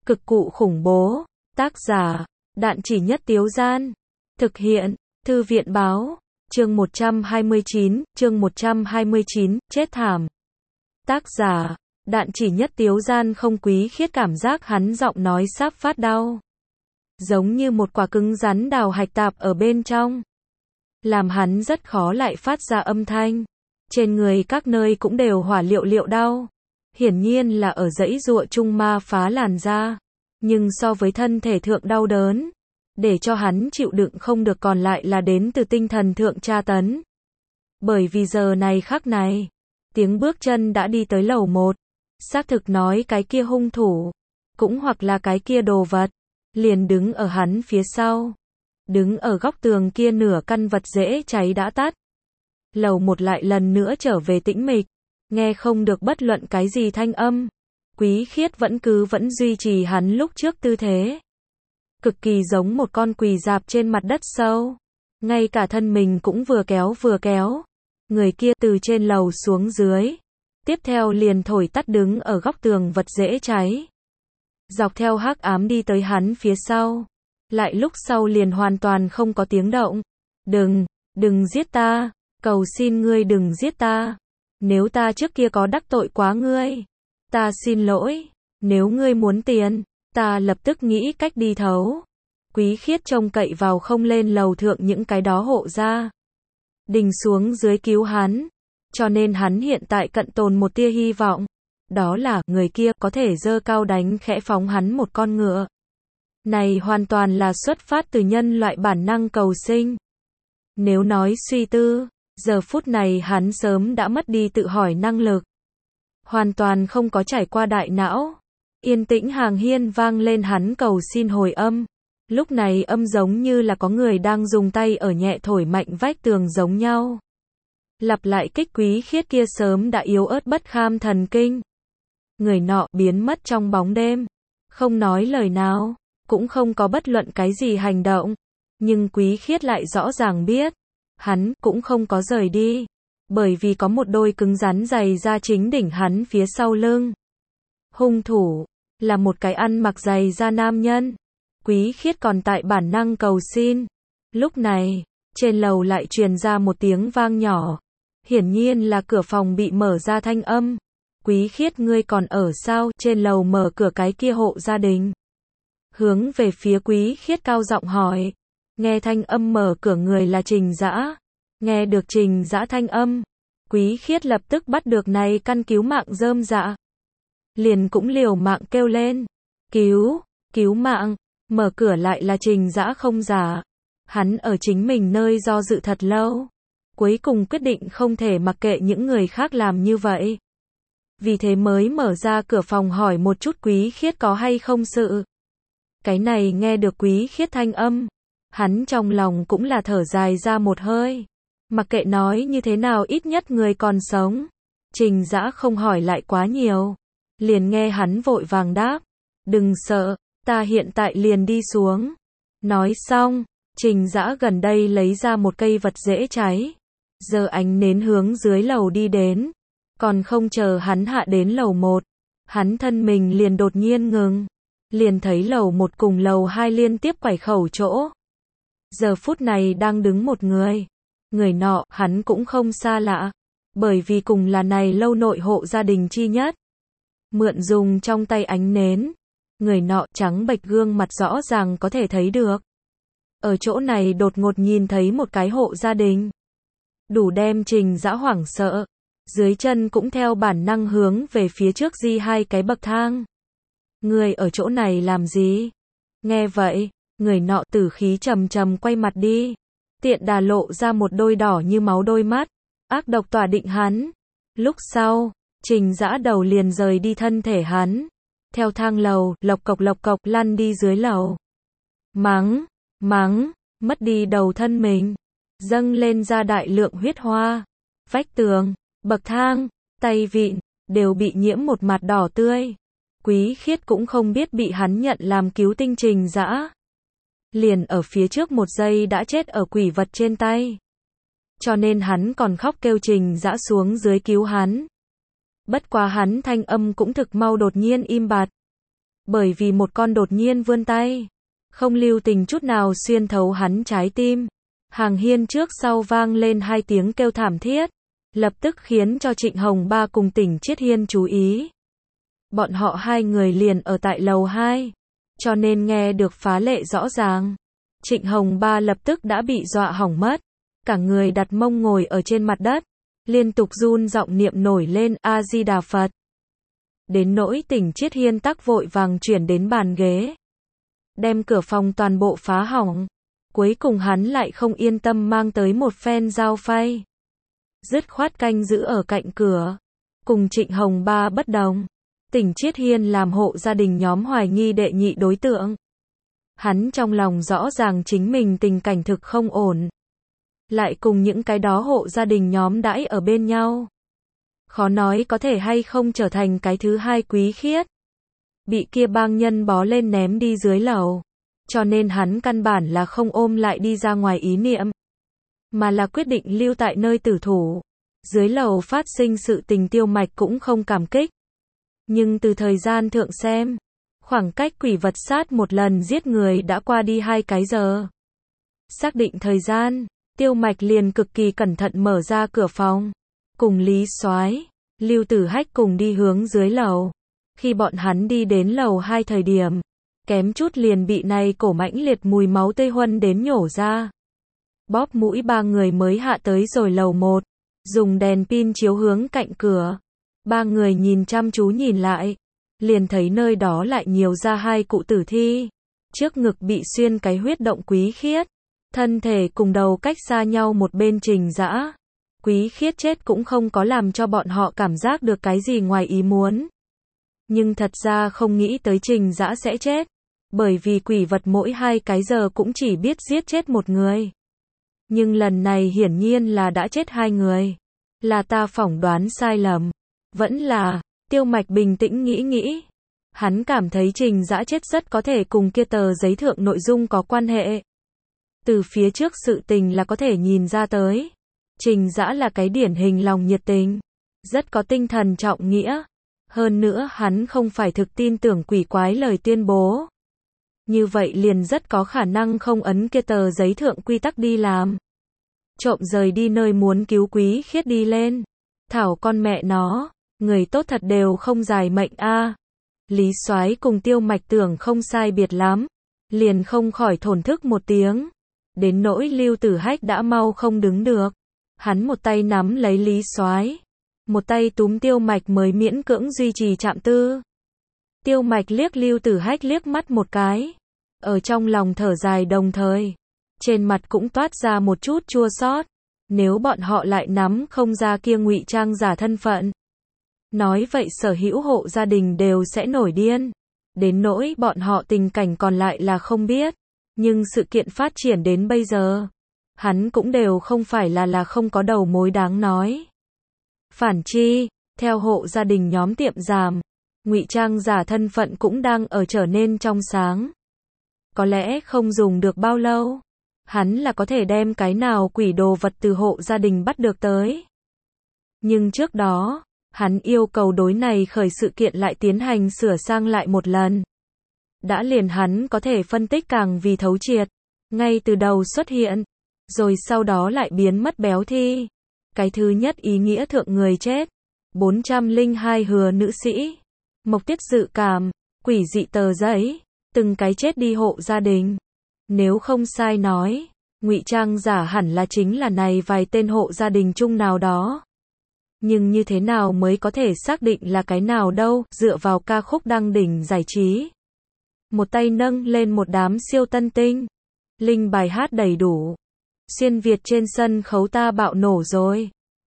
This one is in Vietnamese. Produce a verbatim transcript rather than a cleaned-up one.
Cực cụ khủng bố. Tác giả, Đạn Chỉ Nhất Tiếu Gian. Thực hiện, Thư viện báo. Chương một trăm hai mươi chín, chương một trăm hai mươi chín, chết thảm. Tác giả, Đạn Chỉ Nhất Tiếu Gian. Không Quý Khiết cảm giác hắn giọng nói sắp phát đau. Giống như một quả cứng rắn đào hạch tạp ở bên trong. Làm hắn rất khó lại phát ra âm thanh. Trên người các nơi cũng đều hỏa liệu liệu đau. Hiển nhiên là ở dãy dụa chung ma phá làn da. Nhưng so với thân thể thượng đau đớn, để cho hắn chịu đựng không được còn lại là đến từ tinh thần thượng tra tấn. Bởi vì giờ này khắc này, tiếng bước chân đã đi tới lầu một. Xác thực nói cái kia hung thủ, cũng hoặc là cái kia đồ vật, liền đứng ở hắn phía sau. Đứng ở góc tường kia nửa căn vật dễ cháy đã tắt. Lầu một lại lần nữa trở về tĩnh mịch, nghe không được bất luận cái gì thanh âm. Quý Khiết vẫn cứ vẫn duy trì hắn lúc trước tư thế. Cực kỳ giống một con quỳ dạp trên mặt đất sâu. Ngay cả thân mình cũng vừa kéo vừa kéo. Người kia từ trên lầu xuống dưới. Tiếp theo liền thổi tắt đứng ở góc tường vật dễ cháy. Dọc theo hắc ám đi tới hắn phía sau. Lại lúc sau liền hoàn toàn không có tiếng động. Đừng, đừng giết ta. Cầu xin ngươi đừng giết ta. Nếu ta trước kia có đắc tội quá ngươi, ta xin lỗi. Nếu ngươi muốn tiền, ta lập tức nghĩ cách đi thấu. Quý Khiết trông cậy vào không lên lầu thượng những cái đó hộ gia đình xuống dưới cứu hắn. Cho nên hắn hiện tại cận tồn một tia hy vọng. Đó là người kia có thể giơ cao đánh khẽ phóng hắn một con ngựa. Này hoàn toàn là xuất phát từ nhân loại bản năng cầu sinh. Nếu nói suy tư, giờ phút này hắn sớm đã mất đi tự hỏi năng lực. Hoàn toàn không có trải qua đại não. Yên tĩnh hàng hiên vang lên hắn cầu xin hồi âm. Lúc này âm giống như là có người đang dùng tay ở nhẹ thổi mạnh vách tường giống nhau. Lặp lại kích Quý Khiết kia sớm đã yếu ớt bất kham thần kinh. Người nọ biến mất trong bóng đêm. Không nói lời nào, cũng không có bất luận cái gì hành động. Nhưng Quý Khiết lại rõ ràng biết, hắn cũng không có rời đi. Bởi vì có một đôi cứng rắn giày da chính đỉnh hắn phía sau lưng. Hung thủ là một cái ăn mặc giày da nam nhân. Quý Khiết còn tại bản năng cầu xin. Lúc này, trên lầu lại truyền ra một tiếng vang nhỏ. Hiển nhiên là cửa phòng bị mở ra thanh âm. Quý Khiết ngươi còn ở sao? Trên lầu mở cửa cái kia hộ gia đình. Hướng về phía Quý Khiết cao giọng hỏi. Nghe thanh âm mở cửa người là Trình Dã. Nghe được Trình Dã thanh âm, Quý Khiết lập tức bắt được này căn cứu mạng rơm dạ. Liền cũng liều mạng kêu lên. Cứu, cứu mạng. Mở cửa lại là Trình Dã không giả. Hắn ở chính mình nơi do dự thật lâu. Cuối cùng quyết định không thể mặc kệ những người khác làm như vậy. Vì thế mới mở ra cửa phòng hỏi một chút Quý Khiết có hay không sự. Cái này nghe được Quý Khiết thanh âm. Hắn trong lòng cũng là thở dài ra một hơi. Mặc kệ nói như thế nào ít nhất người còn sống. Trình Dã không hỏi lại quá nhiều. Liền nghe hắn vội vàng đáp. Đừng sợ, ta hiện tại liền đi xuống. Nói xong, Trình Dã gần đây lấy ra một cây vật dễ cháy. Giờ ánh nến hướng dưới lầu đi đến. Còn không chờ hắn hạ đến lầu một. Hắn thân mình liền đột nhiên ngừng. Liền thấy lầu một cùng lầu hai liên tiếp quải khẩu chỗ. Giờ phút này đang đứng một người. Người nọ, hắn cũng không xa lạ. Bởi vì cùng là này lâu nội hộ gia đình chi nhất. Mượn dùng trong tay ánh nến. Người nọ trắng bệch gương mặt rõ ràng có thể thấy được. Ở chỗ này đột ngột nhìn thấy một cái hộ gia đình. Đủ đem Trình Dã hoảng sợ. Dưới chân cũng theo bản năng hướng về phía trước di hai cái bậc thang. Người ở chỗ này làm gì? Nghe vậy, người nọ tử khí trầm trầm quay mặt đi. Tiện đà lộ ra một đôi đỏ như máu đôi mắt. Ác độc tỏa định hắn. Lúc sau, Trình Dã đầu liền rời đi thân thể hắn. Theo thang lầu, lộc cộc lộc cộc lăn đi dưới lầu. Mắng, mắng, mất đi đầu thân mình. Dâng lên ra đại lượng huyết hoa. Vách tường, bậc thang, tay vịn, đều bị nhiễm một mặt đỏ tươi. Quý Khiết cũng không biết bị hắn nhận làm cứu tinh Trình Dã. Liền ở phía trước một giây đã chết ở quỷ vật trên tay. Cho nên hắn còn khóc kêu Trình Dã xuống dưới cứu hắn. Bất quá hắn thanh âm cũng thực mau đột nhiên im bặt. bởi vì một con đột nhiên vươn tay, không lưu tình chút nào xuyên thấu hắn trái tim. Hàng hiên trước sau vang lên hai tiếng kêu thảm thiết, lập tức khiến cho Trịnh Hồng Ba cùng Tỉnh Chiết Hiên chú ý. Bọn họ hai người liền ở tại lầu hai, cho nên nghe được phá lệ rõ ràng. Trịnh Hồng Ba lập tức đã bị dọa hỏng mất, cả người đặt mông ngồi ở trên mặt đất, liên tục run giọng niệm nổi lên A Di Đà Phật. Đến nỗi Tỉnh Chiết Hiên tắc vội vàng chuyển đến bàn ghế, đem cửa phòng toàn bộ phá hỏng. Cuối cùng hắn lại không yên tâm mang tới một phen dao phay, dứt khoát canh giữ ở cạnh cửa. Cùng Trịnh Hồng Ba bất đồng, Tỉnh Chiết Hiên làm hộ gia đình nhóm hoài nghi đệ nhị đối tượng. Hắn trong lòng rõ ràng chính mình tình cảnh thực không ổn, lại cùng những cái đó hộ gia đình nhóm đãi ở bên nhau, khó nói có thể hay không trở thành cái thứ hai Quý Khiết. Bị kia bang nhân bó lên ném đi dưới lầu, cho nên hắn căn bản là không ôm lại đi ra ngoài ý niệm, mà là quyết định lưu tại nơi tử thủ. Dưới lầu phát sinh sự tình Tiêu Mạch cũng không cảm kích, nhưng từ thời gian thượng xem, khoảng cách quỷ vật sát một lần giết người đã qua đi hai cái giờ. Xác định thời gian, Tiêu Mạch liền cực kỳ cẩn thận mở ra cửa phòng, cùng Lý Soái, Lưu Tử Hách cùng đi hướng dưới lầu. Khi bọn hắn đi đến lầu hai thời điểm, kém chút liền bị này cổ mãnh liệt mùi máu tươi huân đến nhổ ra. Bóp mũi ba người mới hạ tới rồi lầu một, dùng đèn pin chiếu hướng cạnh cửa. Ba người nhìn chăm chú nhìn lại, liền thấy nơi đó lại nhiều ra hai cụ tử thi. Trước ngực bị xuyên cái huyết động Quý Khiết, thân thể cùng đầu cách xa nhau một bên Trình Dã. Quý Khiết chết cũng không có làm cho bọn họ cảm giác được cái gì ngoài ý muốn. Nhưng thật ra không nghĩ tới Trình Dã sẽ chết, bởi vì quỷ vật mỗi hai cái giờ cũng chỉ biết giết chết một người. Nhưng lần này hiển nhiên là đã chết hai người. Là ta phỏng đoán sai lầm, vẫn là, Tiêu Mạch bình tĩnh nghĩ nghĩ. Hắn cảm thấy Trình Dã chết rất có thể cùng kia tờ giấy thượng nội dung có quan hệ. Từ phía trước sự tình là có thể nhìn ra tới. Trình Dã là cái điển hình lòng nhiệt tình, rất có tinh thần trọng nghĩa. Hơn nữa hắn không phải thực tin tưởng quỷ quái lời tuyên bố. Như vậy liền rất có khả năng không ấn kia tờ giấy thượng quy tắc đi làm. Trộm rời đi nơi muốn cứu Quý Khiết đi lên. Thảo con mẹ nó, người tốt thật đều không dài mệnh a. À. Lý Soái cùng Tiêu Mạch tưởng không sai biệt lắm, liền không khỏi thổn thức một tiếng. Đến nỗi Lưu Tử Hách đã mau không đứng được. Hắn một tay nắm lấy Lý Soái, một tay túm Tiêu Mạch mới miễn cưỡng duy trì trạm tư. Tiêu Mạch liếc Lưu Tử Hách liếc mắt một cái, ở trong lòng thở dài đồng thời, trên mặt cũng toát ra một chút chua xót. Nếu bọn họ lại nắm không ra kia ngụy trang giả thân phận, nói vậy sở hữu hộ gia đình đều sẽ nổi điên. Đến nỗi bọn họ tình cảnh còn lại là không biết, nhưng sự kiện phát triển đến bây giờ, hắn cũng đều không phải là là không có đầu mối đáng nói. Phản chi, theo hộ gia đình nhóm tiệm giảm, ngụy trang giả thân phận cũng đang ở trở nên trong sáng. Có lẽ không dùng được bao lâu, hắn là có thể đem cái nào quỷ đồ vật từ hộ gia đình bắt được tới. Nhưng trước đó, hắn yêu cầu đối này khởi sự kiện lại tiến hành sửa sang lại một lần. Đã liền hắn có thể phân tích càng vì thấu triệt, ngay từ đầu xuất hiện, rồi sau đó lại biến mất béo thi. Cái thứ nhất ý nghĩa thượng người chết, bốn trăm lẻ hai hứa nữ sĩ, mộc tiết dự cảm, quỷ dị tờ giấy, từng cái chết đi hộ gia đình. Nếu không sai nói, ngụy trang giả hẳn là chính là này vài tên hộ gia đình chung nào đó. Nhưng như thế nào mới có thể xác định là cái nào đâu, dựa vào ca khúc đăng đỉnh giải trí. Một tay nâng lên một đám siêu tân tinh, linh bài hát đầy đủ. Xuyên Việt trên sân khấu ta bạo nổ rồi.